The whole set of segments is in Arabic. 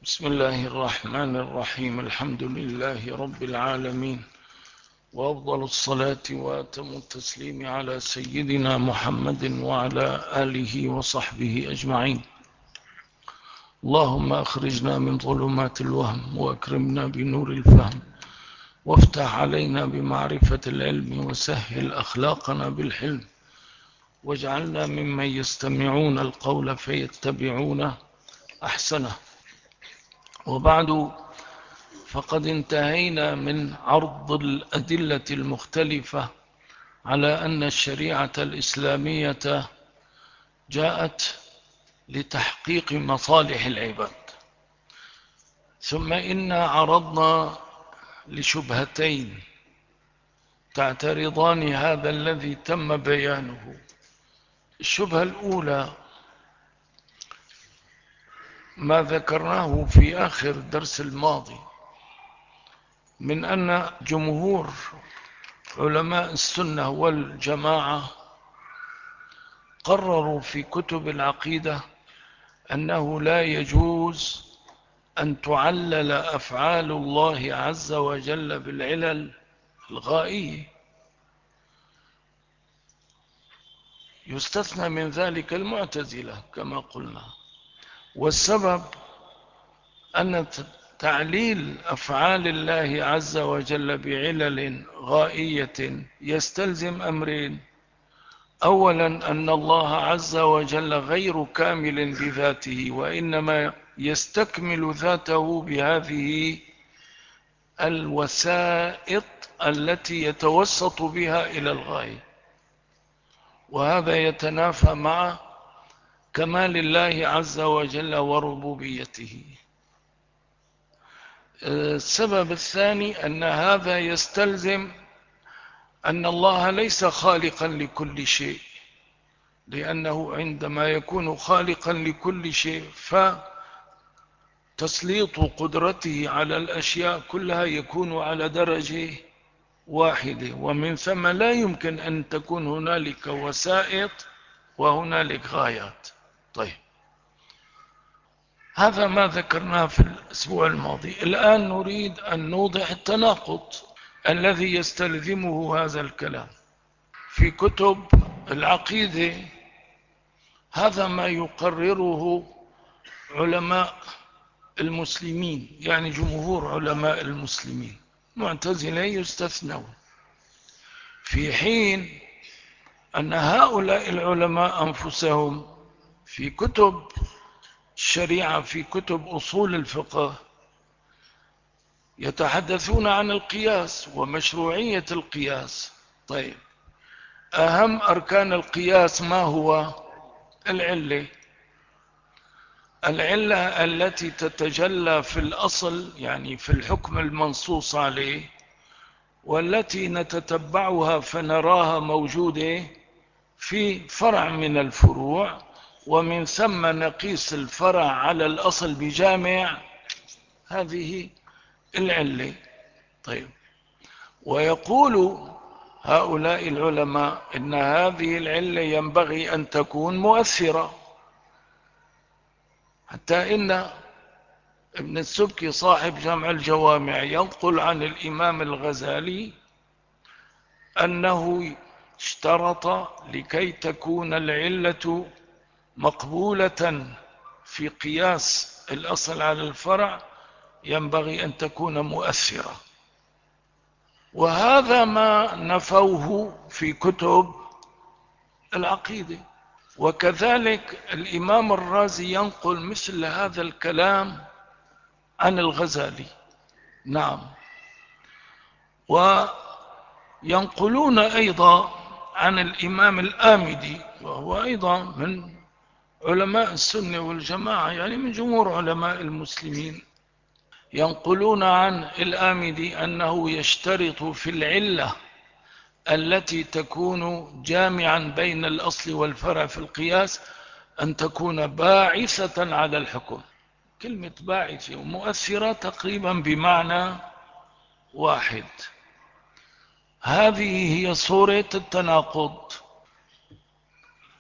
بسم الله الرحمن الرحيم. الحمد لله رب العالمين، وأفضل الصلاة وأتم التسليم على سيدنا محمد وعلى آله وصحبه أجمعين. اللهم أخرجنا من ظلمات الوهم وأكرمنا بنور الفهم، وافتح علينا بمعرفة العلم، وسهل أخلاقنا بالحلم، واجعلنا ممن يستمعون القول فيتبعون أحسنه. وبعد، فقد انتهينا من عرض الأدلة المختلفة على أن الشريعة الإسلامية جاءت لتحقيق مصالح العباد، ثم إنا عرضنا لشبهتين تعترضان هذا الذي تم بيانه. الشبهة الأولى ما ذكرناه في آخر الدرس الماضي من أن جمهور علماء السنة والجماعة قرروا في كتب العقيدة أنه لا يجوز أن تعلل أفعال الله عز وجل بالعلل الغائية. يستثنى من ذلك المعتزلة كما قلنا، والسبب أن تعليل أفعال الله عز وجل بعلل غائية يستلزم أمرين: أولا أن الله عز وجل غير كامل بذاته، وإنما يستكمل ذاته بهذه الوسائط التي يتوسط بها إلى الغاية، وهذا يتنافى مع كمال الله عز وجل وربوبيته. السبب الثاني أن هذا يستلزم أن الله ليس خالقا لكل شيء، لأنه عندما يكون خالقا لكل شيء فتسليط قدرته على الأشياء كلها يكون على درجة واحدة، ومن ثم لا يمكن أن تكون هنالك وسائط وهنالك غايات. طيب، هذا ما ذكرناه في الأسبوع الماضي. الآن نريد أن نوضح التناقض الذي يستلزمه هذا الكلام في كتب العقيدة. هذا ما يقرره علماء المسلمين، يعني جمهور علماء المسلمين، معتزلة يستثنون، في حين أن هؤلاء العلماء أنفسهم في كتب الشريعة، في كتب أصول الفقه، يتحدثون عن القياس ومشروعية القياس. طيب، أهم أركان القياس ما هو؟ العلة التي تتجلى في الأصل، يعني في الحكم المنصوص عليه، والتي نتتبعها فنراها موجودة في فرع من الفروع، ومن ثم نقيس الفرع على الأصل بجامع هذه العلة. طيب، ويقول هؤلاء العلماء إن هذه العلة ينبغي أن تكون مؤثرة، حتى إن ابن السبكي صاحب جمع الجوامع ينقل عن الإمام الغزالي أنه اشترط لكي تكون العلة مقبولة في قياس الأصل على الفرع ينبغي أن تكون مؤثرة، وهذا ما نفوه في كتب العقيدة. وكذلك الإمام الرازي ينقل مثل هذا الكلام عن الغزالي. نعم، وينقلون أيضا عن الإمام الآمدي، وهو أيضا من علماء السنة والجماعة، يعني من جمهور علماء المسلمين. ينقلون عن الآمدي أنه يشترط في العلة التي تكون جامعا بين الأصل والفرع في القياس أن تكون باعثة على الحكم. كلمة باعثة ومؤثرة تقريبا بمعنى واحد. هذه هي صورة التناقض.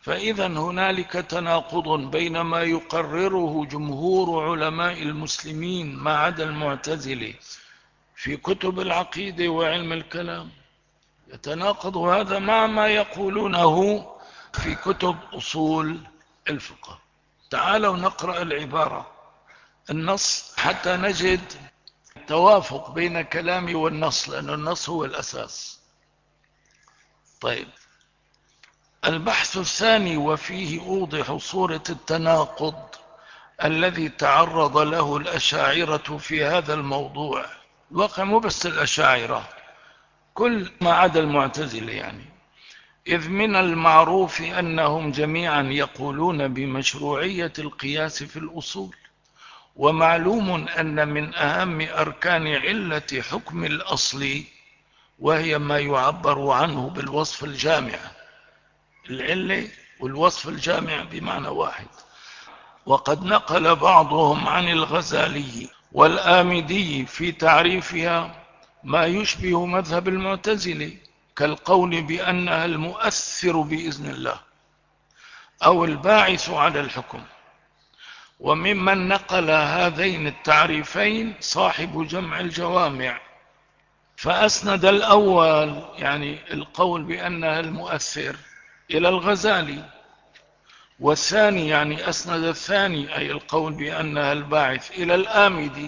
فإذا هنالك تناقض بين ما يقرره جمهور علماء المسلمين ما عدا المعتزلة في كتب العقيدة وعلم الكلام، يتناقض هذا مع ما يقولونه في كتب أصول الفقه. تعالوا نقرأ العبارة النص حتى نجد توافق بين كلامي والنص، لأن النص هو الأساس. طيب، البحث الثاني وفيه أوضح صورة التناقض الذي تعرض له الأشاعرة في هذا الموضوع. الواقع مو بس الأشاعرة، كل ما عدا المعتزلة يعني. إذ من المعروف أنهم جميعا يقولون بمشروعية القياس في الأصول، ومعلوم أن من أهم أركان علة حكم الأصل وهي ما يعبر عنه بالوصف الجامع. العلة والوصف الجامع بمعنى واحد. وقد نقل بعضهم عن الغزالي والآمدي في تعريفها ما يشبه مذهب المعتزلة، كالقول بأنها المؤثر بإذن الله أو الباعث على الحكم. وممن نقل هذين التعريفين صاحب جمع الجوامع، فأسند الأول يعني القول بأنها المؤثر إلى الغزالي، والثاني يعني أسند الثاني أي القول بأنها الباعث إلى الآمدي.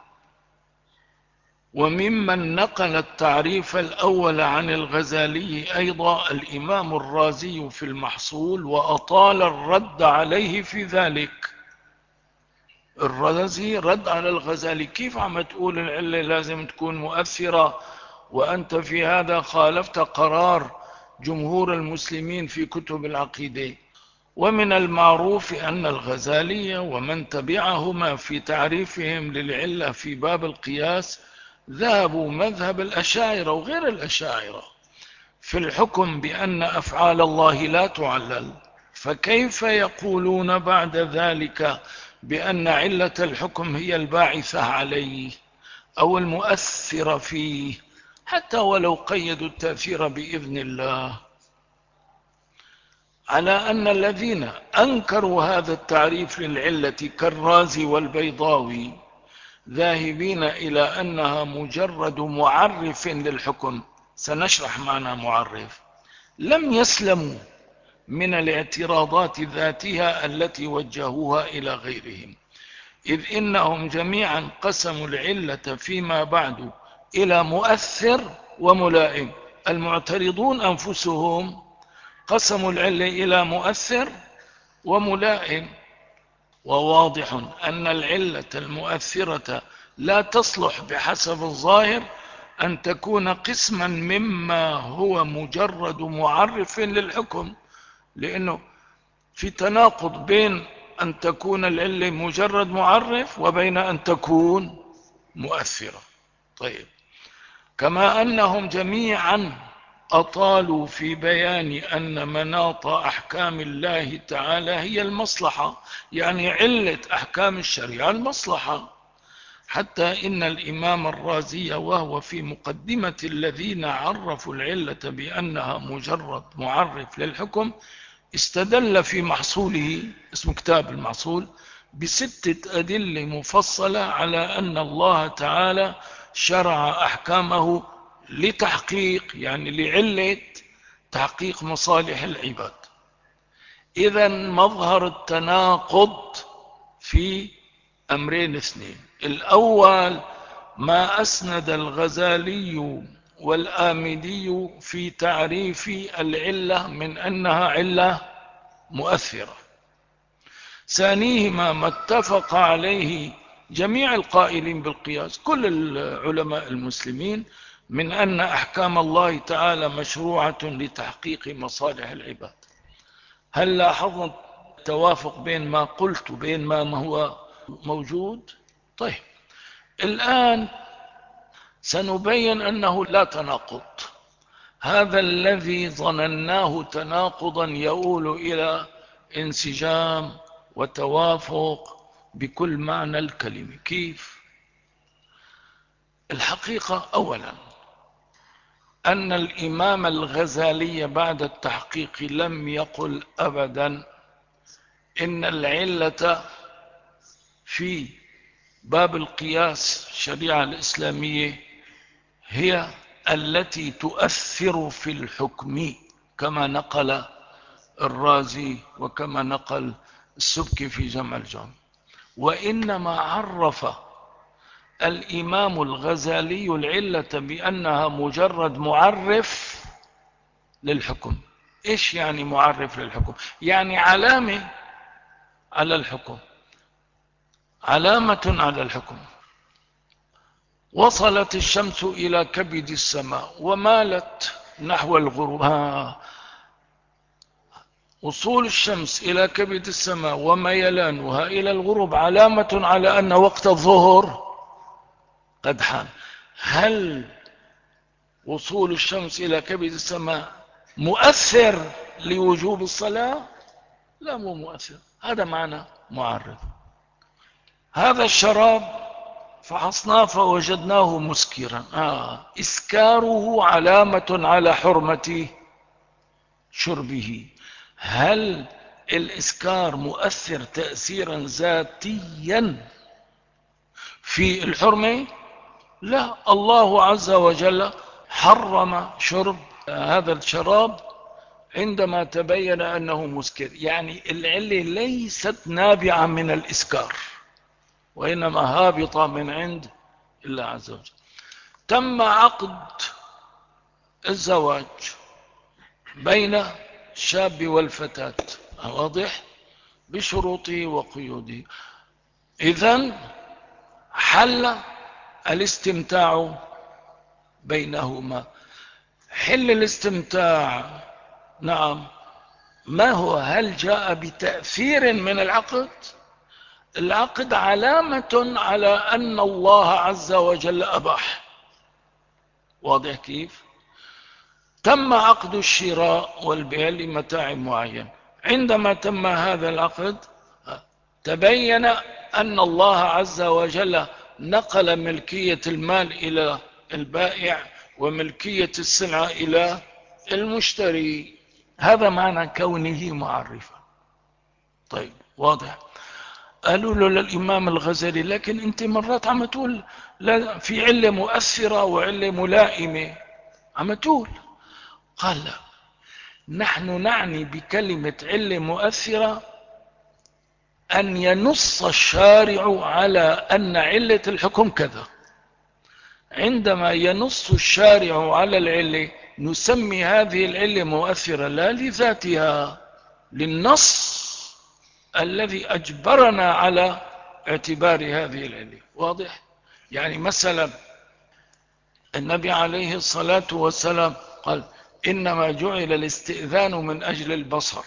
وممن نقل التعريف الأول عن الغزالي أيضا الإمام الرازي في المحصول، وأطال الرد عليه في ذلك. الرازي رد على الغزالي: كيف عم تقول العلة لازم تكون مؤثرة وأنت في هذا خالفت قرار جمهور المسلمين في كتب العقيدة؟ ومن المعروف أن الغزالي ومن تبعهما في تعريفهم للعلة في باب القياس ذهبوا مذهب الأشاعرة وغير الأشاعرة في الحكم بأن أفعال الله لا تعلل، فكيف يقولون بعد ذلك بأن علة الحكم هي الباعثة عليه أو المؤثرة فيه، حتى ولو قيدوا التأثير بإذن الله؟ على أن الذين أنكروا هذا التعريف للعلة كالرازي والبيضاوي ذاهبين إلى أنها مجرد معرف للحكم، سنشرح معنى معرف، لم يسلموا من الاعتراضات ذاتها التي وجهوها إلى غيرهم، إذ إنهم جميعا قسموا العلة فيما بعد إلى مؤثر وملائم. المعترضون أنفسهم قسموا العلة إلى مؤثر وملائم. وواضح أن العلة المؤثرة لا تصلح بحسب الظاهر أن تكون قسما مما هو مجرد معرف للحكم، لأنه في تناقض بين أن تكون العلة مجرد معرف وبين أن تكون مؤثرة. طيب، كما أنهم جميعا أطالوا في بيان أن مناط أحكام الله تعالى هي المصلحة، يعني علة أحكام الشريعة المصلحة، حتى إن الإمام الرازي وهو في مقدمة الذين عرفوا العلة بأنها مجرد معرف للحكم استدل في محصوله، اسم كتاب المحصول، بستة أدلة مفصلة على أن الله تعالى شرع أحكامه لتحقيق، يعني لعلة تحقيق مصالح العباد. إذن مظهر التناقض في أمرين اثنين: الأول ما أسند الغزالي والآمدي في تعريف العلة من أنها علة مؤثرة. ثانيهما ما اتفق عليه جميع القائلين بالقياس، كل العلماء المسلمين، من أن أحكام الله تعالى مشروعة لتحقيق مصالح العباد. هل لاحظنا التوافق بين ما قلت وبين ما هو موجود؟ طيب، الآن سنبين أنه لا تناقض. هذا الذي ظنناه تناقضا يؤول إلى انسجام وتوافق بكل معنى الكلمة. كيف؟ الحقيقة أولا أن الإمام الغزالي بعد التحقيق لم يقل أبدا إن العلة في باب القياس الشريعة الإسلامية هي التي تؤثر في الحكم، كما نقل الرازي وكما نقل السبكي في جمع الجامع، وإنما عرف الإمام الغزالي العلة بأنها مجرد معرف للحكم. إيش يعني معرف للحكم؟ يعني علامة على الحكم، علامة على الحكم. وصلت الشمس إلى كبد السماء ومالت نحو الغروب. وصول الشمس إلى كبد السماء وميلانها إلى الغروب علامة على أن وقت الظهر قد حان. هل وصول الشمس إلى كبد السماء مؤثر لوجوب الصلاة؟ لا، مو مؤثر. هذا معنى معرف. هذا الشراب فحصناه فوجدناه مسكرا. إسكاره علامة على حرمة شربه. هل الإسكار مؤثر تأثيرا ذاتيا في الحرمة؟ لا، الله عز وجل حرم شرب هذا الشراب عندما تبين أنه مسكر. يعني العلة ليست نابعة من الإسكار، وإنما هابطة من عند الله عز وجل. تم عقد الزواج بين الشاب والفتاة، واضح، بشروطه وقيوده. إذن حل الاستمتاع بينهما. حل الاستمتاع، نعم. ما هو؟ هل جاء بتأثير من العقد؟ العقد علامة على أن الله عز وجل أباح. واضح كيف؟ تم عقد الشراء والبيع لمتاع معين. عندما تم هذا العقد تبين أن الله عز وجل نقل ملكية المال إلى البائع وملكية السلعة إلى المشتري. هذا معنى كونه معرفا. طيب، واضح. قالوا له للإمام الغزالي: لكن أنت مرات عم تقول لا، في علة مؤثرة وعلة ملائمة، عم تقول. قال: لا، نحن نعني بكلمة علة مؤثرة أن ينص الشارع على أن علة الحكم كذا. عندما ينص الشارع على العلة نسمي هذه العلة مؤثرة، لا لذاتها، للنص الذي أجبرنا على اعتبار هذه العلة. واضح؟ يعني مثلا النبي عليه الصلاة والسلام قال: إنما جعل الاستئذان من أجل البصر.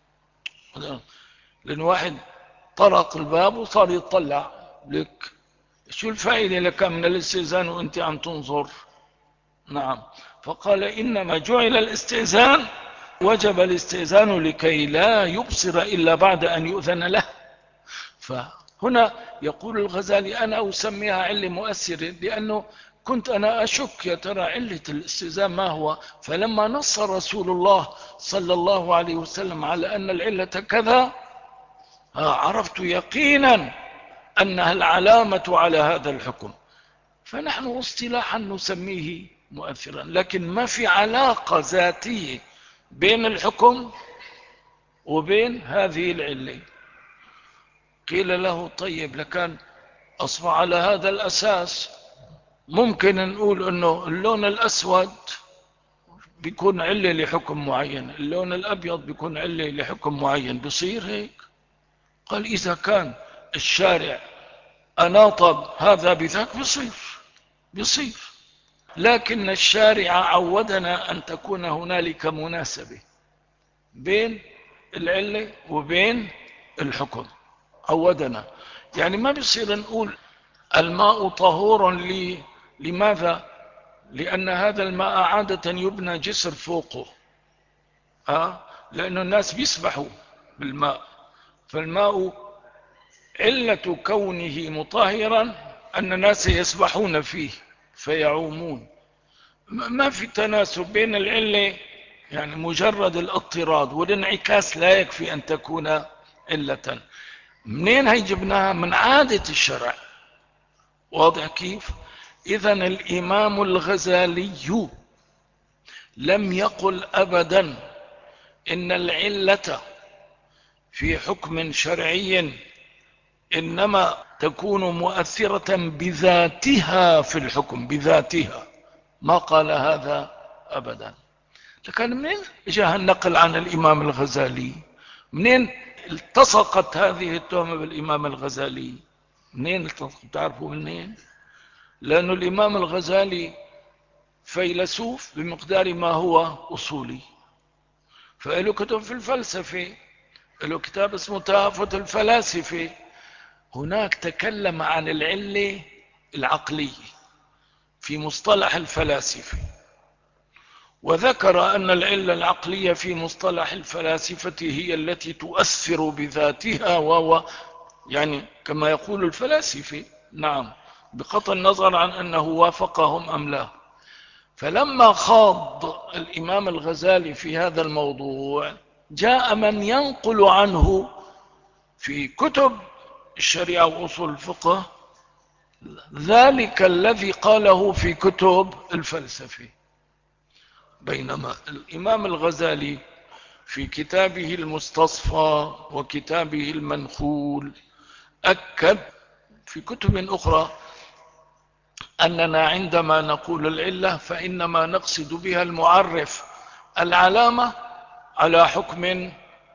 لأن واحد طرق الباب وصار يطلع لك، شو الفائدة لك من الاستئذان وانت عم تنظر؟ نعم. فقال: إنما جعل الاستئذان، وجب الاستئذان لكي لا يبصر إلا بعد أن يؤذن له. فهنا يقول الغزالي: أنا أسميها علة مؤثرة لأنه كنت أنا أشك يا ترى علة الاستئذان ما هو. فلما نص رسول الله صلى الله عليه وسلم على أن العلة كذا عرفت يقينا أنها العلامة على هذا الحكم. فنحن اصطلاحا نسميه مؤثرا، لكن ما في علاقة ذاتية بين الحكم وبين هذه العلة. قيل له: طيب، لكان أصبح على هذا الأساس ممكن نقول أنه اللون الأسود بيكون علة لحكم معين، اللون الأبيض بيكون علة لحكم معين، بصير هيك؟ قال: إذا كان الشارع أناط هذا بذاك بيصير. لكن الشارع عودنا أن تكون هنالك مناسبة بين العلة وبين الحكم، عودنا. يعني ما بيصير نقول الماء طهور لماذا؟ لأن هذا الماء عادة يبنى جسر فوقه، لأن الناس بيسبحوا بالماء، فالماء علة كونه مطهرا أن الناس يسبحون فيه فيعومون. ما في تناسب بين العلة، يعني مجرد الاضطراد والانعكاس لا يكفي أن تكون علة. منين هي جبناها؟ من عادة الشرع. واضح كيف؟ إذن الإمام الغزالي لم يقل أبدا إن العلة في حكم شرعي إنما تكون مؤثرة بذاتها في الحكم، بذاتها. ما قال هذا أبدا. لكن منين جاء النقل عن الإمام الغزالي؟ منين التصقت هذه التهمة بالإمام الغزالي؟ منين التصقت؟ تعرفوا منين؟ لأن الإمام الغزالي فيلسوف بمقدار ما هو أصولي، فإله كتب في الفلسفة، له كتاب اسمه تهافت الفلاسفة. هناك تكلم عن العلة العقلية في مصطلح الفلاسفة، وذكر أن العلة العقلية في مصطلح الفلاسفة هي التي تؤثر بذاتها، يعني كما يقول الفلاسفة، نعم، بقطع النظر عن أنه وافقهم أم لا. فلما خاض الإمام الغزالي في هذا الموضوع، جاء من ينقل عنه في كتب الشريعة وأصول الفقه ذلك الذي قاله في كتب الفلسفة. بينما الإمام الغزالي في كتابه المستصفى وكتابه المنخول أكد في كتب أخرى أننا عندما نقول العلة فإنما نقصد بها المعرف، العلامة، على حكم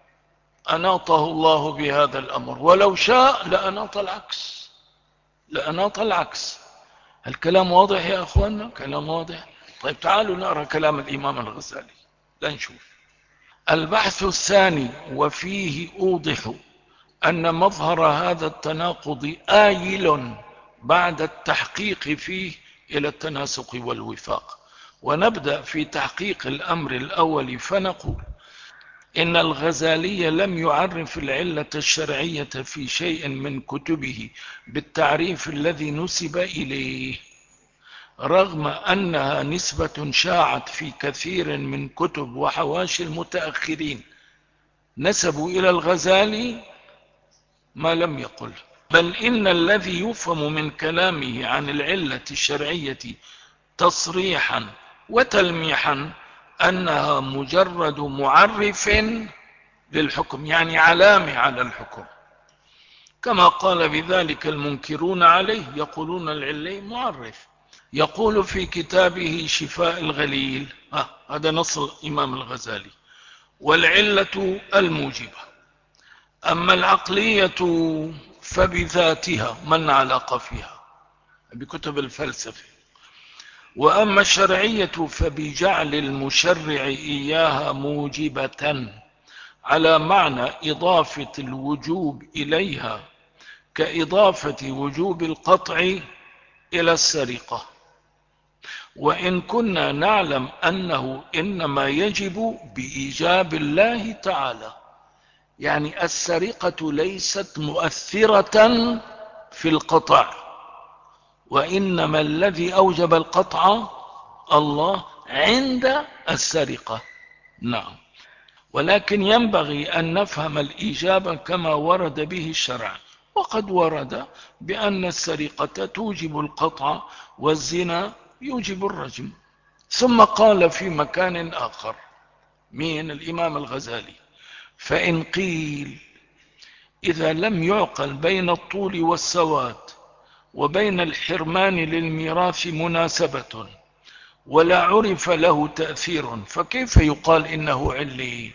أناطه الله بهذا الأمر، ولو شاء لأناط العكس، لأناط العكس. الكلام واضح يا أخوانا؟ كلام واضح. طيب تعالوا نقرأ كلام الإمام الغزالي لنشوف. البحث الثاني، وفيه أوضح أن مظهر هذا التناقض آيل بعد التحقيق فيه إلى التناسق والوفاق. ونبدأ في تحقيق الأمر الأول فنقول إن الغزالي لم يعرف العلة الشرعية في شيء من كتبه بالتعريف الذي نسب إليه، رغم أنها نسبة شاعت في كثير من كتب وحواشي المتأخرين نسبوا إلى الغزالي ما لم يقل. بل إن الذي يفهم من كلامه عن العلة الشرعية تصريحا وتلميحا أنها مجرد معرف للحكم، يعني علامة على الحكم، كما قال بذلك المنكرون عليه، يقولون العلة معرف. يقول في كتابه شفاء الغليل، هذا نص الإمام الغزالي: والعلة الموجبة، أما العقلية فبذاتها، من علاقة فيها بكتب الفلسفة، وأما الشرعية فبجعل المشرع إياها موجبة على معنى إضافة الوجوب إليها، كإضافة وجوب القطع إلى السرقة، وإن كنا نعلم أنه إنما يجب بإيجاب الله تعالى. يعني السرقة ليست مؤثرة في القطع، وإنما الذي أوجب القطع الله عند السرقة. نعم، ولكن ينبغي أن نفهم الإيجاب كما ورد به الشرع، وقد ورد بأن السرقة توجب القطع والزنا يوجب الرجم. ثم قال في مكان آخر، من الإمام الغزالي: فإن قيل إذا لم يعقل بين الطول والسواد وبين الحرمان للميراث مناسبة ولا عرف له تأثير، فكيف يقال إنه علي؟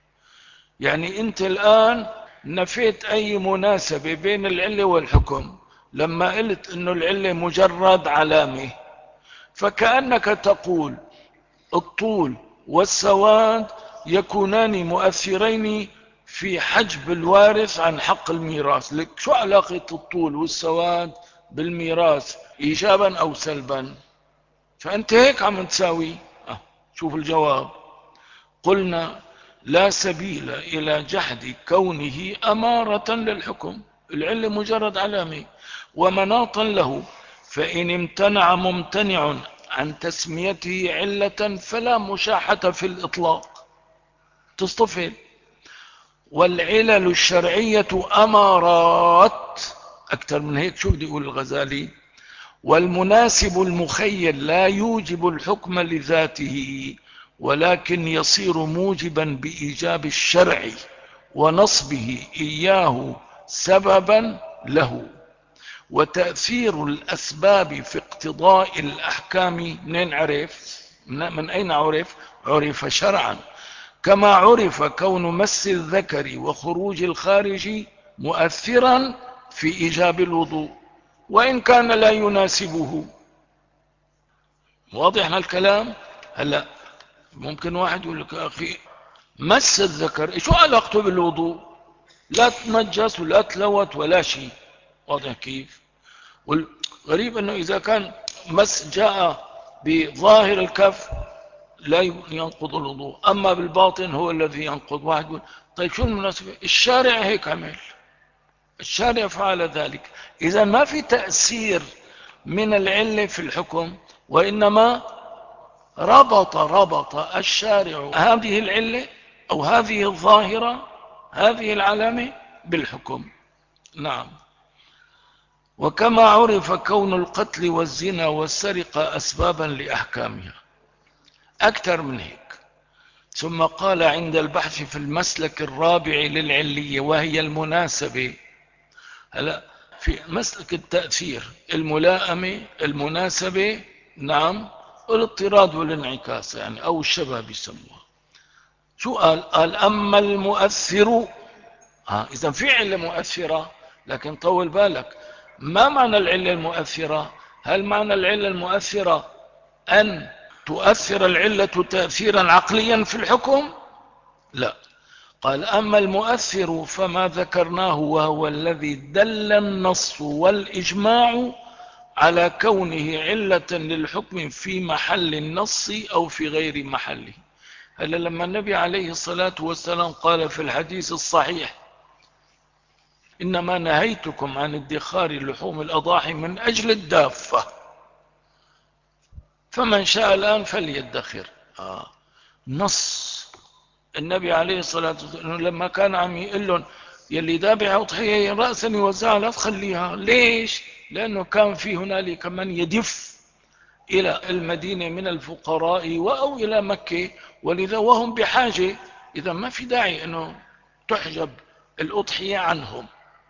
يعني أنت الآن نفيت أي مناسبة بين العلة والحكم لما قلت إنه العلة مجرد علامة، فكأنك تقول الطول والسواد يكونان مؤثرين في حجب الوارث عن حق الميراث. لك شو علاقة الطول والسواد بالميراث، إيجابا أو سلبا؟ فأنت هيك عم تساوي. شوف الجواب: قلنا لا سبيل إلى جحد كونه أمارة للحكم، العلة مجرد علامة ومناطا له، فإن امتنع ممتنع عن تسميته علة فلا مشاحة في الإطلاق، تصطفل. والعلل الشرعية أمارات، أكثر من هيك شو بده يقول الغزالي؟ والمناسب المخيل لا يوجب الحكم لذاته، ولكن يصير موجبا بإيجاب الشرع ونصبه إياه سببا له. وتأثير الأسباب في اقتضاء الأحكام منين عرف؟ من أين عرف؟ عرف شرعا، كما عرف كون مس الذكر وخروج الخارج مؤثرا في إيجاب الوضوء وإن كان لا يناسبه. واضح الكلام؟ هلا ممكن واحد يقول لك يا أخي مس الذكر شو علاقته بالوضوء؟ لا تنجس ولا تلوث ولا شيء. واضح كيف؟ والغريب أنه إذا كان مس جاء بظاهر الكف لا ينقض الوضوء، أما بالباطن هو الذي ينقض. واحد يقول طيب شو المناسبة؟ الشارع هيك عمل، الشارع فعل ذلك. إذا ما في تأثير من العلة في الحكم، وإنما ربط الشارع هذه العلة أو هذه الظاهرة، هذه العلامة بالحكم. نعم. وكما عرف كون القتل والزنا والسرقة أسبابا لأحكامها، أكثر من هيك. ثم قال عند البحث في المسلك الرابع للعلية وهي المناسبة. هلا في مسلك التأثير الملائمة، المناسبة، نعم، الاضطراد والانعكاس يعني، أو الشبه بيسموها. شو قال؟ قال أما المؤثر، إذا في علة مؤثرة، لكن طول بالك، ما معنى العلة المؤثرة؟ هل معنى العلة المؤثرة أن تؤثر العلة تأثيرا عقليا في الحكم؟ لا. قال أما المؤثر فما ذكرناه وهو الذي دل النص والإجماع على كونه علة للحكم في محل النص أو في غير محله. هلا لما النبي عليه الصلاة والسلام قال في الحديث الصحيح إنما نهيتكم عن ادخار لحوم الأضاحي من أجل الدافة، فمن شاء الآن فليدخر. نص النبي عليه الصلاة والسلام لما كان عم يقول لهم يلي ذابح أضحية رأسا يوزعها لا تخليها. ليش؟ لأنه كان في هنالك من يدف إلى المدينة من الفقراء أو إلى مكة، ولذا وهم بحاجة، إذا ما في داعي أنه تحجب الأضحية عنهم.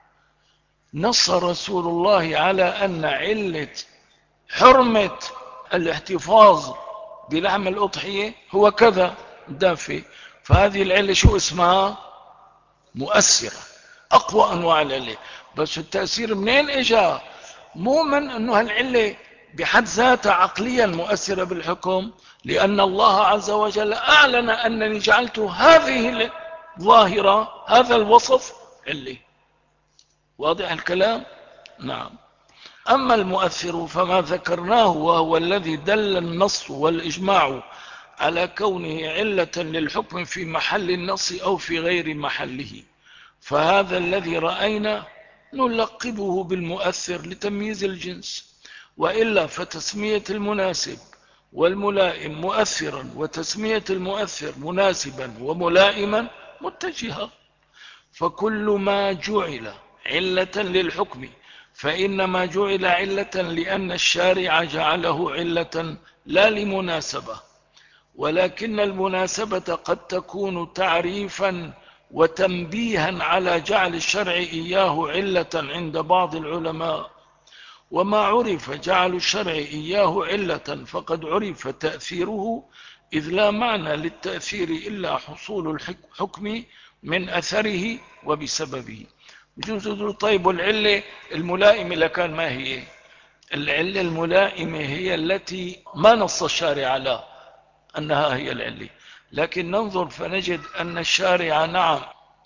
نص رسول الله على أن علة حرمة الاحتفاظ بلحم الأضحية هو كذا دافئ. فهذه العلة شو اسمها؟ مؤثرة، أقوى أنواع العلة. بس التأثير منين إجا؟ مو من أنه هالعلة بحد ذاتها عقليا مؤثرة بالحكم، لأن الله عز وجل أعلن أنني جعلت هذه الظاهرة، هذا الوصف علة. واضح الكلام؟ نعم. أما المؤثر فما ذكرناه وهو الذي دل النص والإجماع على كونه علة للحكم في محل النص أو في غير محله، فهذا الذي رأينا نلقبه بالمؤثر لتمييز الجنس. وإلا فتسمية المناسب والملائم مؤثرا وتسمية المؤثر مناسبا وملائما متجهة. فكل ما جعل علة للحكم فإنما جعل علة لأن الشارع جعله علة لا لمناسبة، ولكن المناسبة قد تكون تعريفا وتنبيها على جعل الشرع إياه علة عند بعض العلماء. وما عرف جعل الشرع إياه علة فقد عرف تأثيره، إذ لا معنى للتأثير إلا حصول الحكم من أثره وبسببه. بجوز طيب والعلة الملائمة لكان ما هي؟ العلة الملائمة هي التي ما نص الشارع على أنها هي العلة، لكن ننظر فنجد أن الشارع نعم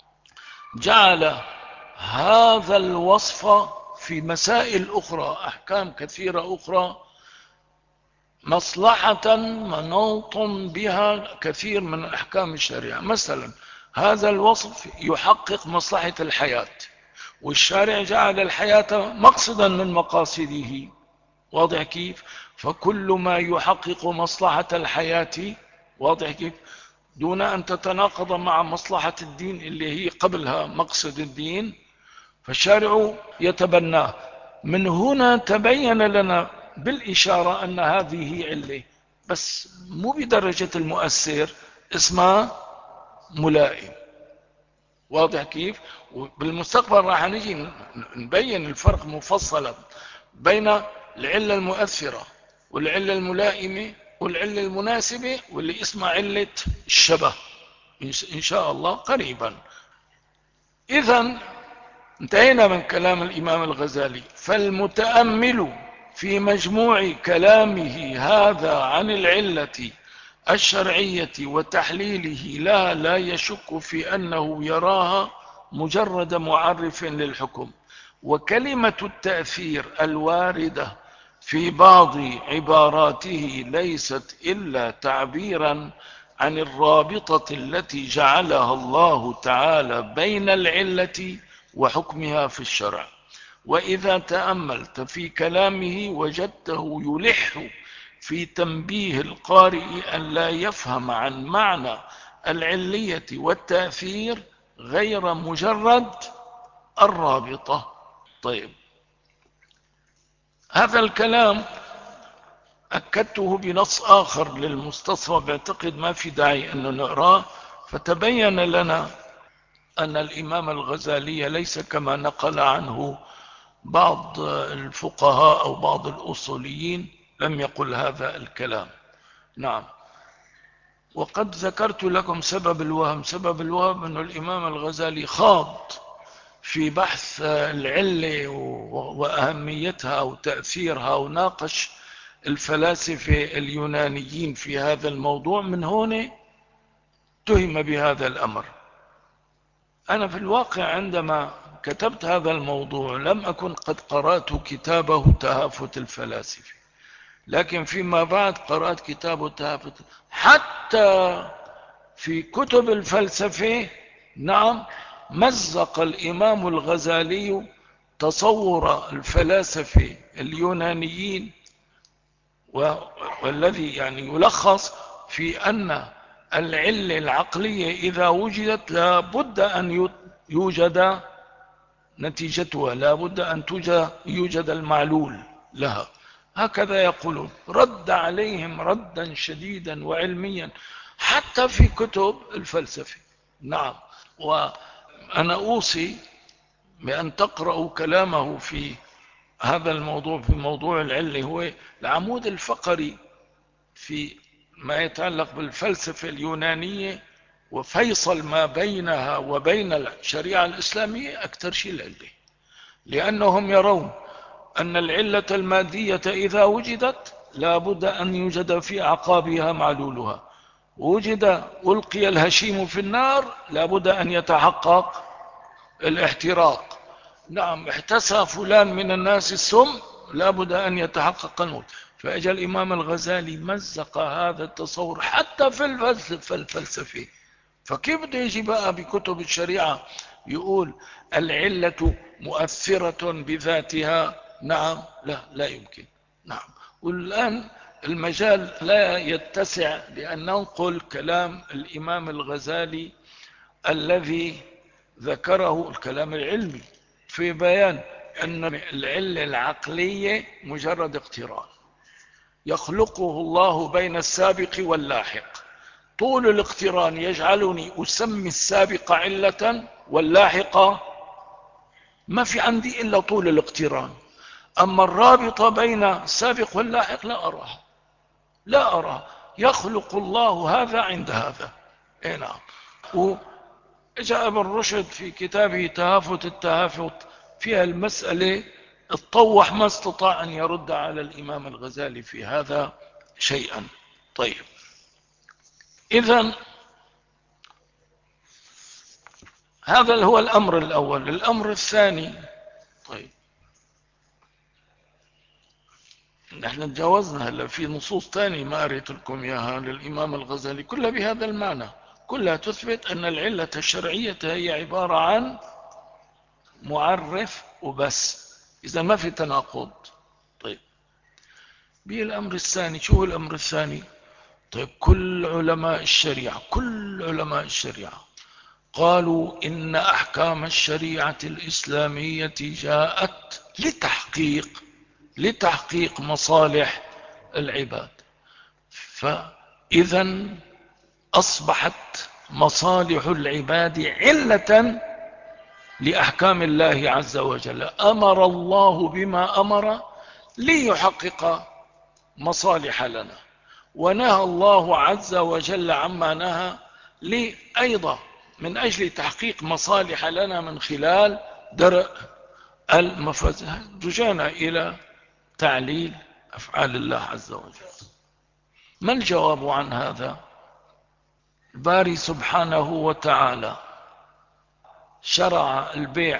جعل هذا الوصف في مسائل أخرى، أحكام كثيرة أخرى، مصلحة منوط بها كثير من أحكام الشريعة. مثلا هذا الوصف يحقق مصلحة الحياة، والشارع جعل الحياة مقصدا من مقاصده. واضح كيف؟ فكل ما يحقق مصلحة الحياة، واضح كيف؟ دون أن تتناقض مع مصلحة الدين اللي هي قبلها مقصد الدين، فالشارع يتبناه. من هنا تبين لنا بالإشارة أن هذه علة، بس مو بدرجة المؤثر، اسمها ملائم. واضح كيف؟ وبالمستقبل راح نجي نبين الفرق مفصلا بين العلة المؤثرة والعلة الملائمة والعلة المناسبة، واللي اسمها علة الشبه إن شاء الله قريبا. إذن انتهينا من كلام الإمام الغزالي. فالمتأمل في مجموع كلامه هذا عن العلة الشرعية وتحليله لا يشك في أنه يراها مجرد معرف للحكم. وكلمة التأثير الواردة في بعض عباراته ليست إلا تعبيرا عن الرابطة التي جعلها الله تعالى بين العلة وحكمها في الشرع. وإذا تأملت في كلامه وجدته يلح في تنبيه القارئ أن لا يفهم عن معنى العلية والتأثير غير مجرد الرابطة. طيب، هذا الكلام أكدته بنص آخر للمستصوى، باعتقد ما في داعي أن نقراه. فتبين لنا أن الإمام الغزالي ليس كما نقل عنه بعض الفقهاء أو بعض الأصوليين، لم يقل هذا الكلام. نعم. وقد ذكرت لكم سبب الوهم. سبب الوهم أن الإمام الغزالي خاض في بحث العلة وأهميتها وتأثيرها، وناقش الفلاسفة اليونانيين في هذا الموضوع. من هنا اتهم بهذا الأمر. أنا في الواقع عندما كتبت هذا الموضوع لم أكن قد قرأت كتابه تهافت الفلاسفة، لكن فيما بعد قرأت كتابه تهافت. حتى في كتب الفلسفة، نعم، مزق الإمام الغزالي تصور الفلاسفة اليونانيين، والذي يعني يلخص في أن العلة العقلية إذا وجدت لابد أن يوجد نتيجتها، لابد أن يوجد المعلول لها. هكذا يقولون. رد عليهم ردا شديدا وعلميا حتى في كتب الفلسفة. نعم. وأنا أوصي بأن تقرأوا كلامه في هذا الموضوع، في موضوع العلة. هو العمود الفقري في ما يتعلق بالفلسفة اليونانية، وفيصل ما بينها وبين الشريعة الإسلامية أكثر شيء العلة، لأنهم يرون أن العلة المادية إذا وجدت لابد أن يوجد في أعقابها معلولها. وجد ألقي الهشيم في النار لابد أن يتحقق الاحتراق. نعم، احتسى فلان من الناس السم لابد أن يتحقق الموت. فأجى الإمام الغزالي مزق هذا التصور حتى في الفلسفة. فكيف بده يجي بقى بكتب الشريعة يقول العلة مؤثرة بذاتها؟ نعم، لا يمكن. نعم. والآن المجال لا يتسع لأن ننقل كلام الإمام الغزالي الذي ذكره، الكلام العلمي في بيان أن العلة العقلية مجرد اقتران يخلقه الله بين السابق واللاحق. طول الاقتران يجعلني أسمي السابق علة واللاحق ما في عندي إلا طول الاقتران. أما الرابطة بين السابق واللاحق لا أرى. يخلق الله هذا عند هذا. إيه نعم. وجاء ابن رشد في كتابه تهافت التهافت فيها المسألة اتطوح ما استطاع أن يرد على الإمام الغزالي في هذا شيئا. طيب، إذن هذا هو الأمر الأول. الأمر الثاني، طيب نحن تجاوزنا هلا في نصوص ثانية ما قريت لكم إياها للإمام الغزالي كلها بهذا المعنى، كلها تثبت أن العلة الشرعية هي عبارة عن معرف وبس. إذا ما في تناقض. طيب، به الأمر الثاني. شو هو الأمر الثاني؟ طيب كل علماء الشريعة قالوا إن أحكام الشريعة الإسلامية جاءت لتحقيق مصالح العباد. فإذا أصبحت مصالح العباد علة لأحكام الله عز وجل. أمر الله بما أمر ليحقق مصالح لنا، ونهى الله عز وجل عما نهى أيضا من أجل تحقيق مصالح لنا من خلال درء المفاسد. رجعنا إلى تعليل أفعال الله عز وجل. ما الجواب عن هذا؟ الباري سبحانه وتعالى شرع البيع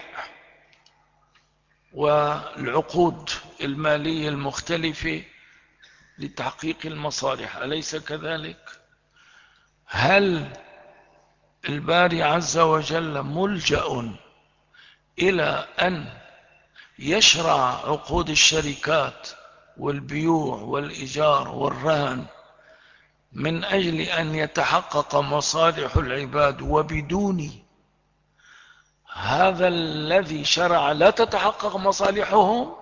والعقود المالية المختلفة لتحقيق المصالح، أليس كذلك؟ هل الباري عز وجل ملجأ إلى أن يشرع عقود الشركات والبيوع والإيجار والرهن من أجل أن يتحقق مصالح العباد، وبدون هذا الذي شرع لا تتحقق مصالحهم؟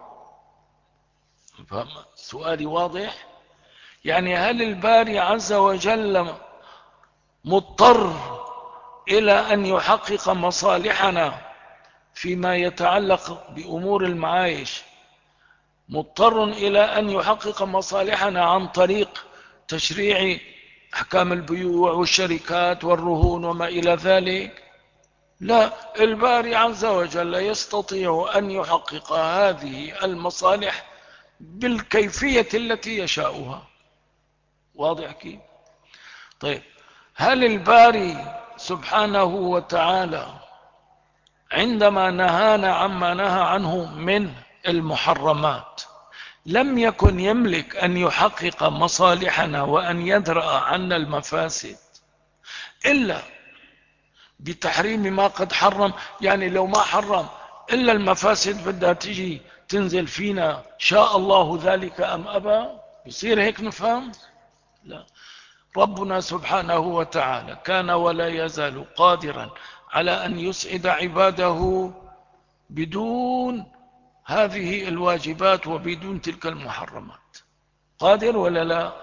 سؤالي واضح؟ يعني هل الباري عز وجل مضطر إلى أن يحقق مصالحنا فيما يتعلق بأمور المعايش، مضطر إلى أن يحقق مصالحنا عن طريق تشريع أحكام البيوع والشركات والرهون وما إلى ذلك؟ لا، الباري عز وجل يستطيع أن يحقق هذه المصالح بالكيفية التي يشاؤها. واضح كيف؟ طيب، هل الباري سبحانه وتعالى عندما نهانا عما نهى عنه من المحرمات لم يكن يملك أن يحقق مصالحنا وأن يدرأ عنا المفاسد إلا بتحريم ما قد حرم؟ يعني لو ما حرم إلا المفاسد بدها تجي تنزل فينا، شاء الله ذلك أم أبى؟ يصير هيك نفهم؟ لا، ربنا سبحانه وتعالى كان ولا يزال قادرا على أن يسعد عباده بدون هذه الواجبات وبدون تلك المحرمات. قادر ولا لا؟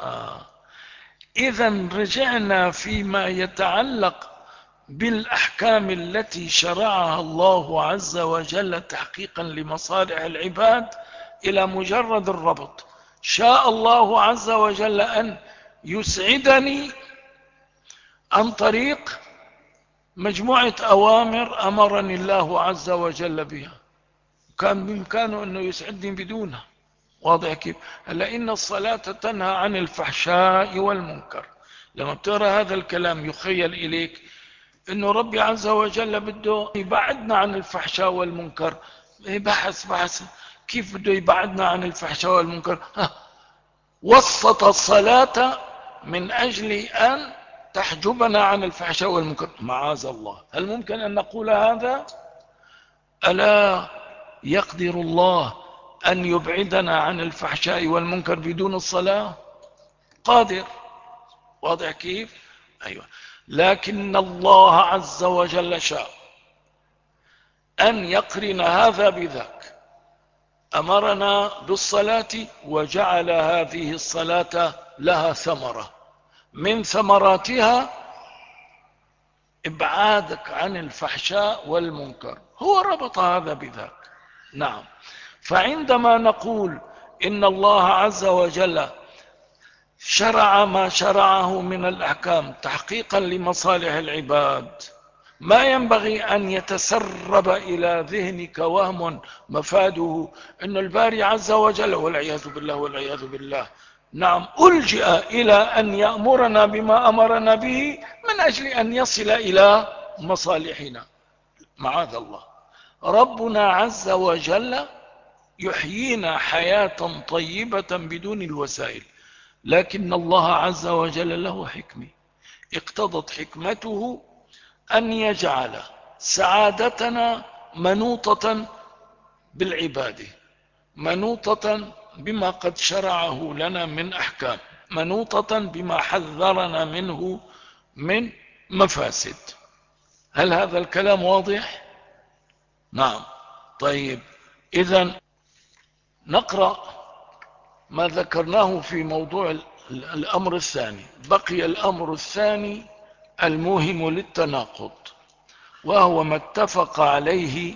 إذن رجعنا فيما يتعلق بالأحكام التي شرعها الله عز وجل تحقيقا لمصالح العباد إلى مجرد الربط. شاء الله عز وجل أن يسعدني عن طريق مجموعة أوامر أمرني الله عز وجل بها، كان بإمكانه أنه يسعدني بدونها. واضح كيف؟ هلا إن الصلاة تنهى عن الفحشاء والمنكر. لما بتقرأ هذا الكلام يخيل إليك أنه ربي عز وجل بده يبعدنا عن الفحشاء والمنكر. بحث كيف بده يبعدنا عن الفحشاء والمنكر؟ وسط الصلاة من أجل أن تحجبنا عن الفحشاء والمنكر. معاذ الله، هل ممكن أن نقول هذا؟ ألا يقدر الله أن يبعدنا عن الفحشاء والمنكر بدون الصلاة؟ قادر. واضح كيف؟ أيوة. لكن الله عز وجل شاء أن يقرن هذا بذاك، أمرنا بالصلاة وجعل هذه الصلاة لها ثمرة، من ثمراتها إبعادك عن الفحشاء والمنكر. هو ربط هذا بذاك. نعم. فعندما نقول إن الله عز وجل شرع ما شرعه من الأحكام تحقيقا لمصالح العباد، ما ينبغي أن يتسرب إلى ذهنك وهم مفاده أن الباري عز وجل والعياذ بالله نعم ألجأ إلى أن يأمرنا بما أمرنا به من أجل أن يصل إلى مصالحنا. معاذ الله، ربنا عز وجل يحيينا حياة طيبة بدون الوسائل، لكن الله عز وجل له حكمة اقتضت حكمته أن يجعل سعادتنا منوطة بالعبادة. منوطة بما قد شرعه لنا من أحكام، منوطة بما حذرنا منه من مفاسد. هل هذا الكلام واضح؟ نعم. طيب، إذن نقرأ ما ذكرناه في موضوع الأمر الثاني. بقي الأمر الثاني الموهم للتناقض، وهو ما اتفق عليه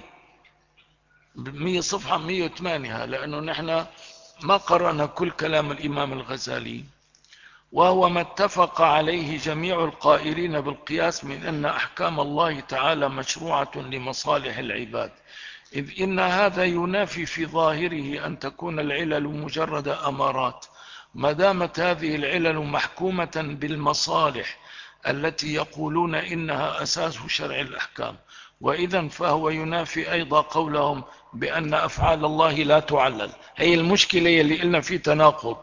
صفحة 108، لأنه نحن ما قرأنا كل كلام الإمام الغزالي. وهو ما اتفق عليه جميع القائلين بالقياس من أن أحكام الله تعالى مشروعة لمصالح العباد، إذ إن هذا ينافي في ظاهره أن تكون العلل مجرد أمارات، ما دامت هذه العلل محكومة بالمصالح التي يقولون إنها أساس شرع الأحكام. وإذا فهو ينافي أيضا قولهم بأن أفعال الله لا تعلل. هي المشكلة اللي قلنا في تناقض.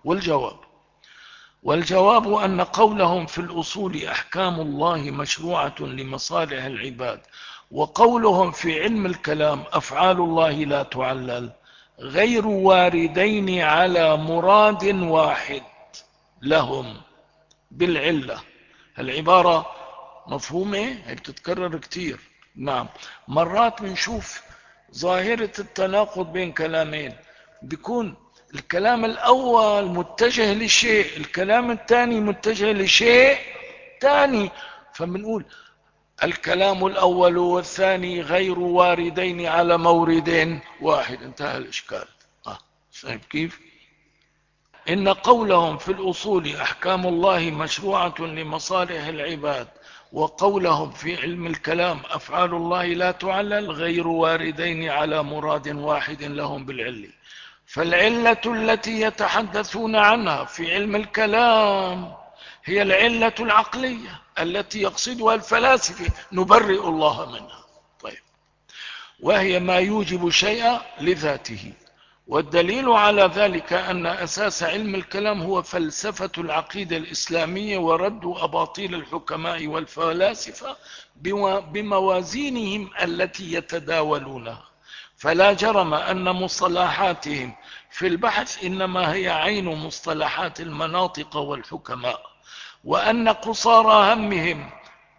والجواب أن قولهم في الأصول أحكام الله مشروعة لمصالح العباد، وقولهم في علم الكلام أفعال الله لا تعلل، غير واردين على مراد واحد لهم بالعلة. العبارة مفهومة؟ هي بتتكرر كتير. نعم. مرات بنشوف ظاهرة التناقض بين كلامين، بيكون الكلام الأول متجه لشيء، الكلام الثاني متجه لشيء ثاني، فبنقول الكلام الأول والثاني غير واردين على مورد واحد. انتهى الإشكال. شايف كيف؟ إن قولهم في الأصول أحكام الله مشروعة لمصالح العباد، وقولهم في علم الكلام أفعال الله لا تعلل، غير واردين على مراد واحد لهم بالعلة. فالعلة التي يتحدثون عنها في علم الكلام هي العلة العقلية التي يقصدها الفلاسفة، نبرئ الله منها. طيب، وهي ما يوجب شيئا لذاته. والدليل على ذلك أن أساس علم الكلام هو فلسفة العقيدة الإسلامية ورد أباطيل الحكماء والفلاسفة بموازينهم التي يتداولونها. فلا جرم أن مصطلحاتهم في البحث إنما هي عين مصطلحات المناطق والحكماء، وأن قصارى همهم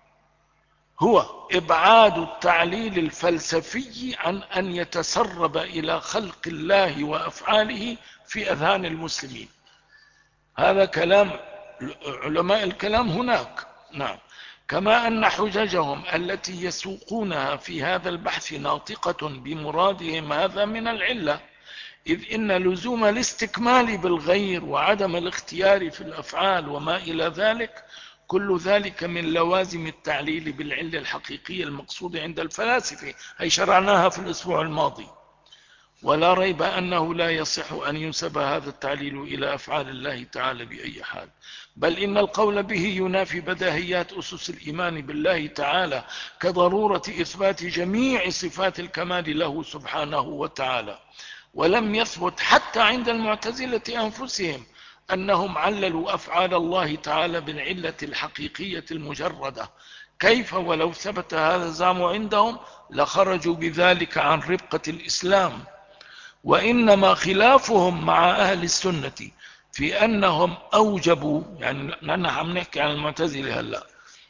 هو إبعاد التعليل الفلسفي عن أن يتسرب إلى خلق الله وأفعاله في أذهان المسلمين. هذا كلام علماء الكلام هناك. نعم. كما أن حججهم التي يسوقونها في هذا البحث ناطقة بمرادهم هذا من العلة، إذ إن لزوم الاستكمال بالغير وعدم الاختيار في الأفعال وما إلى ذلك، كل ذلك من لوازم التعليل بالعلة الحقيقية المقصودة عند الفلاسفة. هي شرعناها في الأسبوع الماضي. ولا ريب أنه لا يصح أن ينسب هذا التعليل إلى أفعال الله تعالى بأي حال، بل إن القول به ينافي بداهيات أسس الإيمان بالله تعالى، كضرورة إثبات جميع صفات الكمال له سبحانه وتعالى. ولم يثبت حتى عند المعتزلة أنفسهم أنهم عللوا أفعال الله تعالى بالعلة الحقيقية المجردة. كيف ولو ثبت هذا الزعم عندهم لخرجوا بذلك عن ربقة الإسلام. وإنما خلافهم مع أهل السنة في أنهم أوجبوا، يعني نحن عم نحكي عن المعتزلة هلأ،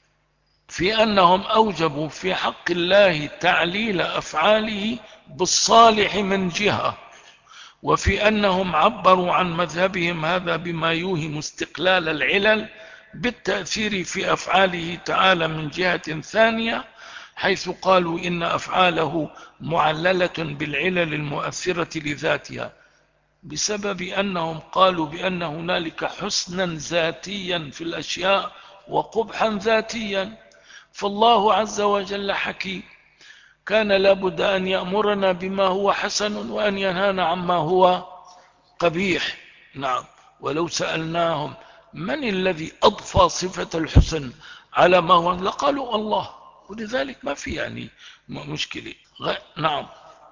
في أنهم أوجبوا في حق الله تعليل أفعاله بالصالح من جهة، وفي أنهم عبروا عن مذهبهم هذا بما يوهم استقلال العلل بالتأثير في أفعاله تعالى من جهة ثانية، حيث قالوا إن أفعاله معللة بالعلل المؤثرة لذاتها، بسبب أنهم قالوا بأن هنالك حسنا ذاتيا في الأشياء وقبحا ذاتيا. فالله عز وجل حكيم، كان لابد أن يأمرنا بما هو حسن وأن ينهانا عما هو قبيح. نعم. ولو سألناهم من الذي أضفى صفة الحسن على ما هو، لقالوا الله. ولذلك ما في يعني مشكلة. نعم.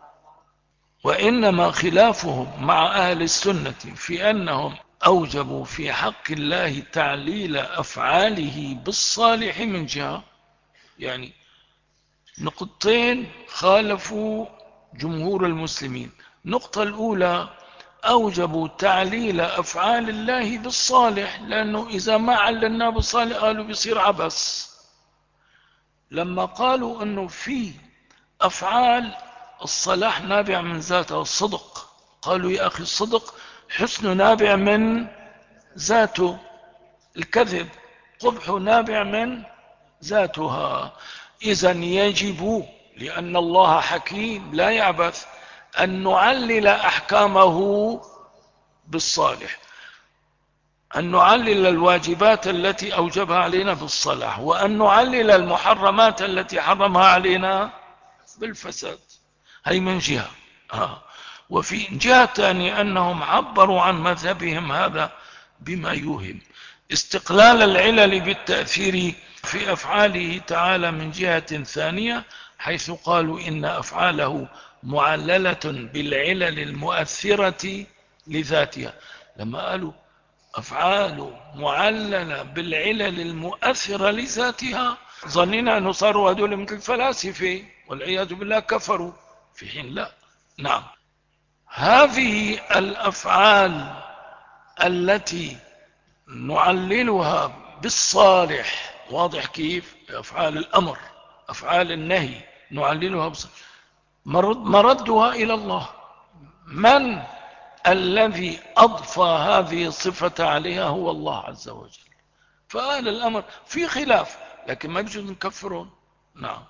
وإنما خلافهم مع أهل السنة في أنهم أوجبوا في حق الله تعليل أفعاله بالصالح من جهة، يعني نقطتين خالفوا جمهور المسلمين. النقطة الأولى أوجبوا تعليل أفعال الله بالصالح، لأنه إذا ما عللناه بالصالح قالوا بيصير عبث. لما قالوا أنه في أفعال الصلاح نابع من ذاته، الصدق، قالوا يا أخي الصدق حسن نابع من ذاته، الكذب قبح نابع من ذاتها. إذن يجب، لأن الله حكيم لا يعبث، أن نعلل أحكامه بالصالح، أن نعلل الواجبات التي أوجبها علينا بالصلاح، وأن نعلل المحرمات التي حرمها علينا بالفساد. هي من جهة. وفي جهة ثانية أنهم عبروا عن مذهبهم هذا بما يوهم استقلال العلل بالتأثير في أفعاله تعالى من جهة ثانية، حيث قالوا إن أفعاله معللة بالعلل المؤثرة لذاتها. لما قالوا أفعال معللة بالعلل المؤثرة لذاتها، ظننا أنه صاروا هذول مثل الفلاسفة والعياذ بالله كفروا، في حين لا. نعم، هذه الأفعال التي نعللها بالصالح، واضح كيف؟ أفعال الأمر، أفعال النهي نعللها بالصالح، مردها إلى الله. من الذي أضفى هذه الصفة عليها؟ هو الله عز وجل. فأهل الأمر في خلاف، لكن ما بيجوز نكفرون. نعم،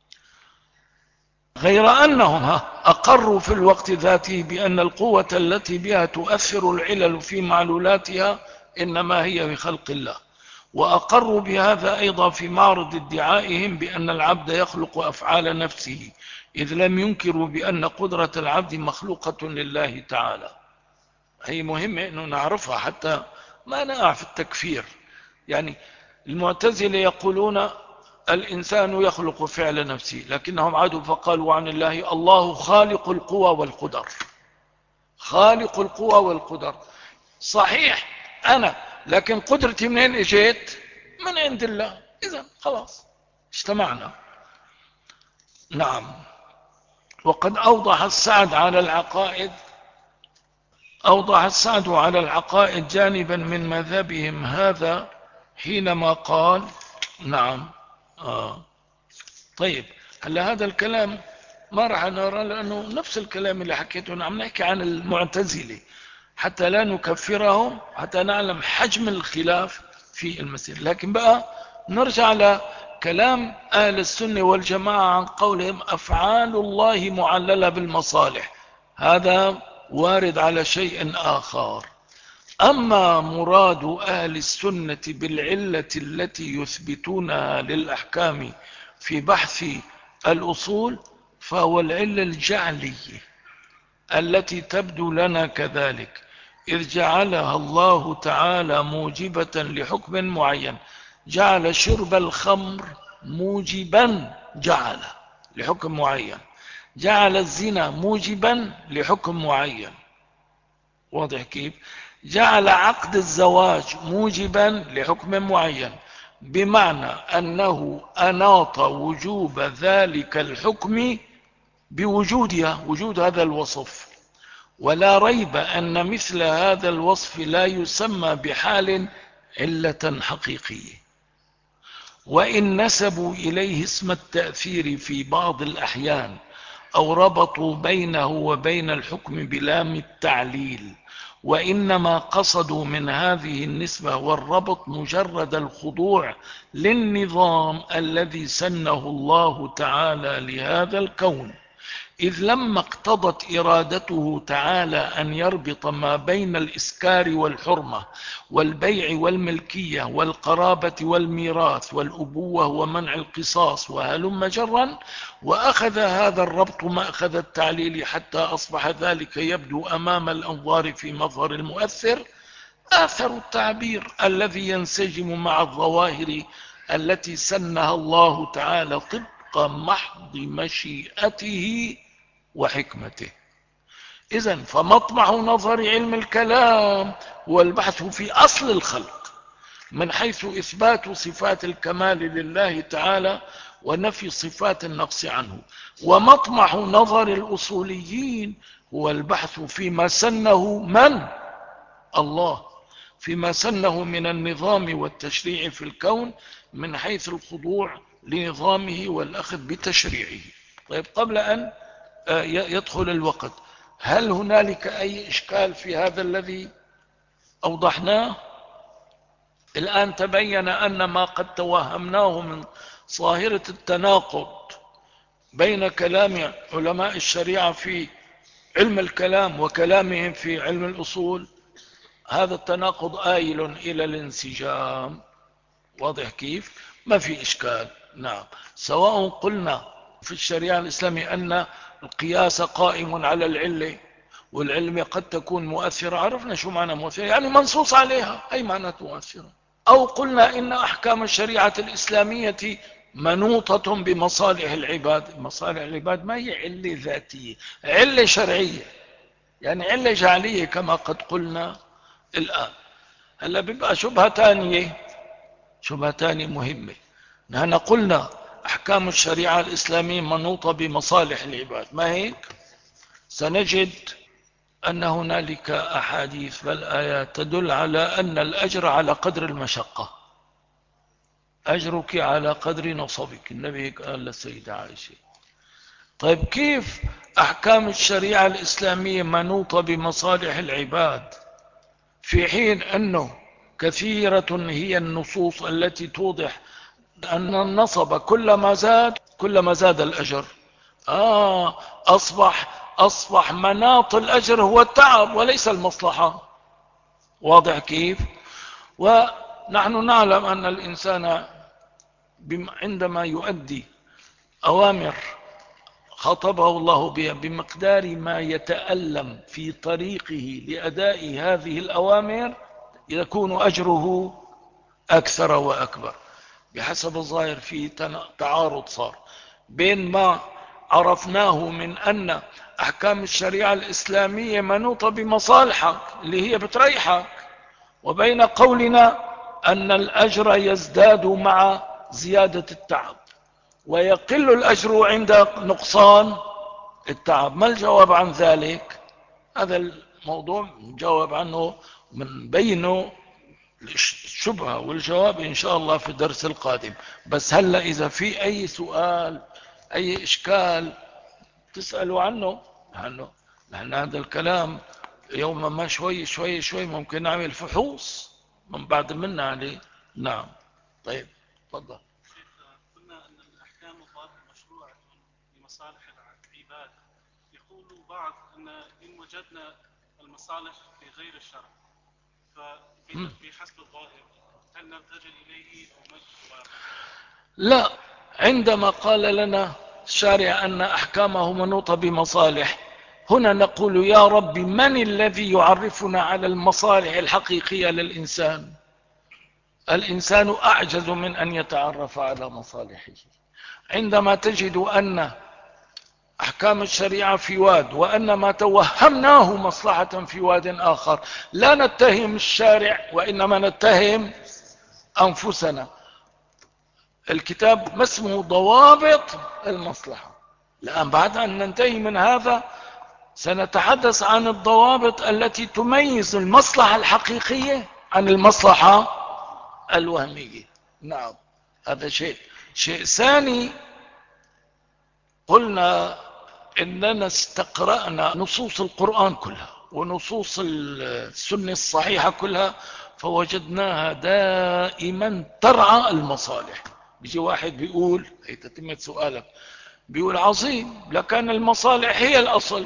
غير أنهم أقروا في الوقت ذاته بأن القوة التي بها تؤثر العلل في معلولاتها إنما هي بخلق الله، وأقروا بهذا أيضا في معرض ادعائهم بأن العبد يخلق أفعال نفسه، إذ لم ينكروا بأن قدرة العبد مخلوقة لله تعالى. هي مهمة أنه نعرفها حتى ما نقع في التكفير. يعني المعتزلة يقولون الإنسان يخلق فعل نفسه، لكنهم عادوا فقالوا عن الله الله خالق القوى والقدر. خالق القوى والقدر صحيح أنا، لكن قدرتي منين اجيت؟ من عند الله. إذن خلاص اجتمعنا. نعم. وقد أوضح السعد على العقائد جانبا من مذهبهم هذا حينما قال. نعم. طيب، هلا هذا الكلام ما راح نرى، لأنه نفس الكلام اللي حكيته. عم نحكي عن المعتزلة حتى لا نكفرهم، حتى نعلم حجم الخلاف في المسير. لكن بقى نرجع لكلام أهل السنة والجماعة عن قولهم أفعال الله معللة بالمصالح. هذا وارد على شيء آخر. أما مراد أهل السنة بالعلة التي يثبتونها للأحكام في بحث الأصول، فهو العلة الجعلية التي تبدو لنا كذلك، إذ جعلها الله تعالى موجبة لحكم معين. جعل شرب الخمر موجبا لحكم معين، جعل الزنا موجبا لحكم معين، واضح كيف؟ جعل عقد الزواج موجبا لحكم معين، بمعنى أنه أناط وجوب ذلك الحكم بوجودها، وجود هذا الوصف. ولا ريب أن مثل هذا الوصف لا يسمى بحال علة حقيقية، وإن نسبوا إليه اسم التأثير في بعض الأحيان، أو ربطوا بينه وبين الحكم بلام التعليل، وإنما قصدوا من هذه النسبة والربط مجرد الخضوع للنظام الذي سنه الله تعالى لهذا الكون، إذ لما اقتضت إرادته تعالى أن يربط ما بين الإسكار والحرمة والبيع والملكية والقرابة والميراث والأبوة ومنع القصاص وهلم جرا، وأخذ هذا الربط مأخذ التعليل حتى أصبح ذلك يبدو أمام الأنظار في مظهر المؤثر، آثر التعبير الذي ينسجم مع الظواهر التي سنها الله تعالى طبق محض مشيئته وحكمته. إذن فمطمع نظر علم الكلام هو البحث في أصل الخلق، من حيث إثبات صفات الكمال لله تعالى ونفي صفات النقص عنه. ومطمح نظر الأصوليين هو البحث فيما سنه من؟ الله، فيما سنه من النظام والتشريع في الكون من حيث الخضوع لنظامه والأخذ بتشريعه. طيب، قبل أن يدخل الوقت، هل هنالك أي إشكال في هذا الذي أوضحناه؟ الآن تبين أن ما قد توهمناه من ظاهرة التناقض بين كلام علماء الشريعة في علم الكلام وكلامهم في علم الأصول، هذا التناقض آيل إلى الانسجام. واضح كيف؟ ما في إشكال. نعم، سواء قلنا في الشريعة الإسلامية أن القياس قائم على العلة، والعلم قد تكون مؤثرة، عرفنا شو معنى مؤثرة، يعني منصوص عليها، أي معنى مؤثرة. أو قلنا إن أحكام الشريعة الإسلامية منوطة بمصالح العباد. مصالح العباد ما هي علة ذاتية، علة شرعية، يعني علة جعلية كما قد قلنا الآن. هلا بيبقى شبهة تانية مهمة. نحن قلنا أحكام الشريعة الإسلامية منوطة بمصالح العباد، ما هيك؟ سنجد أن هنالك أحاديث بل آيات تدل على أن الأجر على قدر المشقة. أجرك على قدر نصبك، النبي قال للسيدة عائشة. طيب، كيف أحكام الشريعة الإسلامية منوطة بمصالح العباد في حين أنه كثيرة هي النصوص التي توضح أن النصب كلما زاد الأجر. أصبح مناط الأجر هو التعب وليس المصلحة. واضح كيف؟ ونحن نعلم أن الإنسان عندما يؤدي أوامر خاطبه الله بها بمقدار ما يتألم في طريقه لأداء هذه الأوامر يكون أجره أكثر وأكبر. بحسب الظاهر في تعارض صار بين ما عرفناه من أن أحكام الشريعة الإسلامية منوطة بمصالحك اللي هي بتريحك، وبين قولنا أن الأجر يزداد مع زيادة التعب ويقل الأجر عند نقصان التعب. ما الجواب عن ذلك؟ هذا الموضوع نجاوب عنه من بينه الشبهة والجواب إن شاء الله في الدرس القادم. بس هلأ إذا في أي سؤال أي إشكال تسألوا عنه. لأن هذا الكلام يوم ما شوي ممكن نعمل فحوص من بعد منا عليه. نعم. طيب، تفضل. قلنا أن الأحكام الضابط مشروعة لمصالح العباد. يقول بعض أن إن وجدنا المصالح في غير الشرع فبحسب الظاهر هل نرتجل إليه أو مجد؟ لا، عندما قال لنا الشارع أن أحكامه منوطة بمصالح، هنا نقول يا رب من الذي يعرفنا على المصالح الحقيقية للإنسان؟ الإنسان أعجز من أن يتعرف على مصالحه. عندما تجد أن أحكام الشريعة في واد وأن ما توهمناه مصلحة في واد آخر، لا نتهم الشارع وإنما نتهم أنفسنا. الكتاب ما اسمه ضوابط المصلحة. الآن بعد أن ننتهي من هذا سنتحدث عن الضوابط التي تميز المصلحة الحقيقية عن المصلحة الوهمية. نعم، هذا شيء ثاني. قلنا إننا استقرأنا نصوص القرآن كلها ونصوص السنة الصحيحة كلها فوجدناها دائما ترعى المصالح. بيجي واحد بيقول، هي تتمة سؤالك، بيقول عظيم لكان المصالح هي الأصل.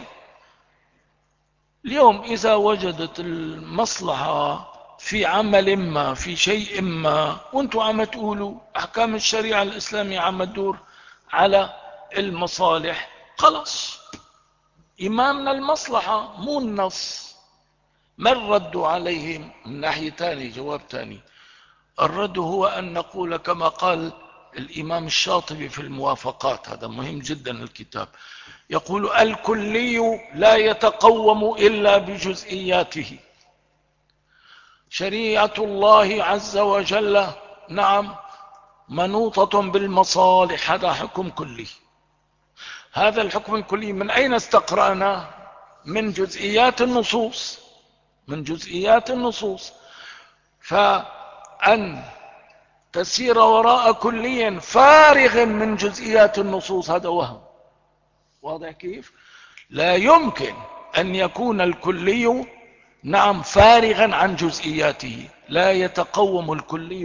اليوم إذا وجدت المصلحة في عمل ما في شيء ما وانتم عم تقولوا أحكام الشريعة الإسلامية عم تدور على المصالح، خلص إمامنا المصلحة مو النص. ما الرد عليهم من ناحية تاني؟ جواب تاني، الرد هو أن نقول كما قال الإمام الشاطبي في الموافقات، هذا مهم جدا الكتاب، يقول الكلي لا يتقوم إلا بجزئياته. شريعة الله عز وجل نعم منوطة بالمصالح، هذا حكم كلي. هذا الحكم الكلي من أين استقرأناه؟ من جزئيات النصوص، من جزئيات النصوص. فأن تسير وراء كلي فارغ من جزئيات النصوص هذا وهم. واضح كيف؟ لا يمكن أن يكون الكلي نعم فارغا عن جزئياته، لا يتقوم الكلي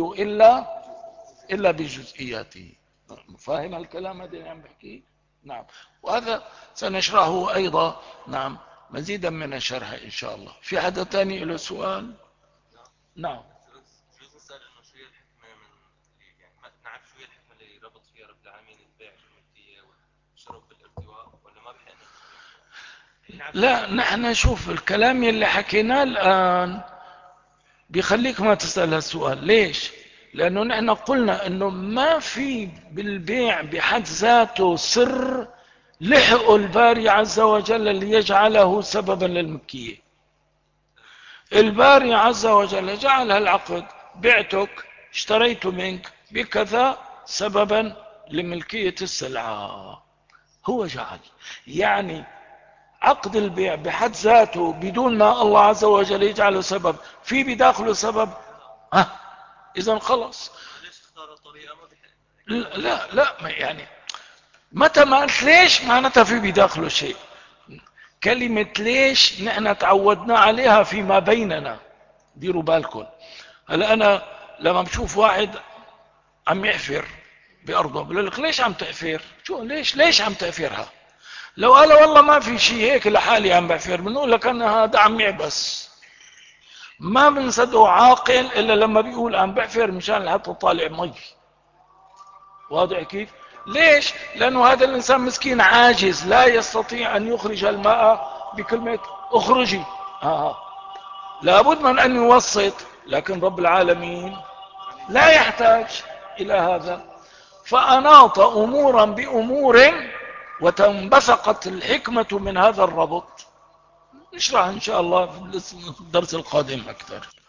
إلا بجزئياته. فاهم الكلام هذا اللي عم بحكيه؟ نعم. وهذا سنشرحه أيضا نعم مزيدا من الشرح إن شاء الله. في حدا تاني له سؤال؟ نعم. جوز نسأل إنه شو هي الحكمة يعني ما نعرف شو هي الحكمة اللي ربط فيها رب العالمين البيع بالملكية والشرب بالارتواء، ولا ما بحقنا؟ لا نحن نشوف الكلام اللي حكيناه الآن بيخليك ما تسأل هالسؤال. ليش؟ لأنه نحن قلنا أنه ما في بالبيع بحد ذاته سر لحق الباري عز وجل ليجعله سببا للملكية. الباري عز وجل جعل هالعقد، بعتك اشتريت منك بكذا سببا لملكية السلعة، هو جعل. يعني عقد البيع بحد ذاته بدون ما الله عز وجل يجعله سبب، في بداخله سبب، اذا خلص. ليش اختار طريقة ما لا لا, لا يعني متى ما قلت ليش معناتها في بداخله شيء. كلمة ليش نحن تعودنا عليها فيما بيننا، ديروا بالكم. هلا انا لما بشوف واحد عم يحفر بارضه بقول لك ليش عم تحفر؟ شو ليش عم تحفرها؟ لو قال والله ما في شيء هيك لحالي عم بحفر، بنقول لك انا هذا عم يعبس. ما بنصدقه عاقل الا لما بيقول عم بحفر مشان لحتى طالع مي. واضح كيف؟ ليش؟ لانه هذا الانسان مسكين عاجز لا يستطيع ان يخرج الماء بكلمة اخرجي. لابد من ان يوسط، لكن رب العالمين لا يحتاج الى هذا. فاناط امورا بامور وتنبثقت الحكمة من هذا الربط. نشرح ان شاء الله في الدرس القادم اكثر.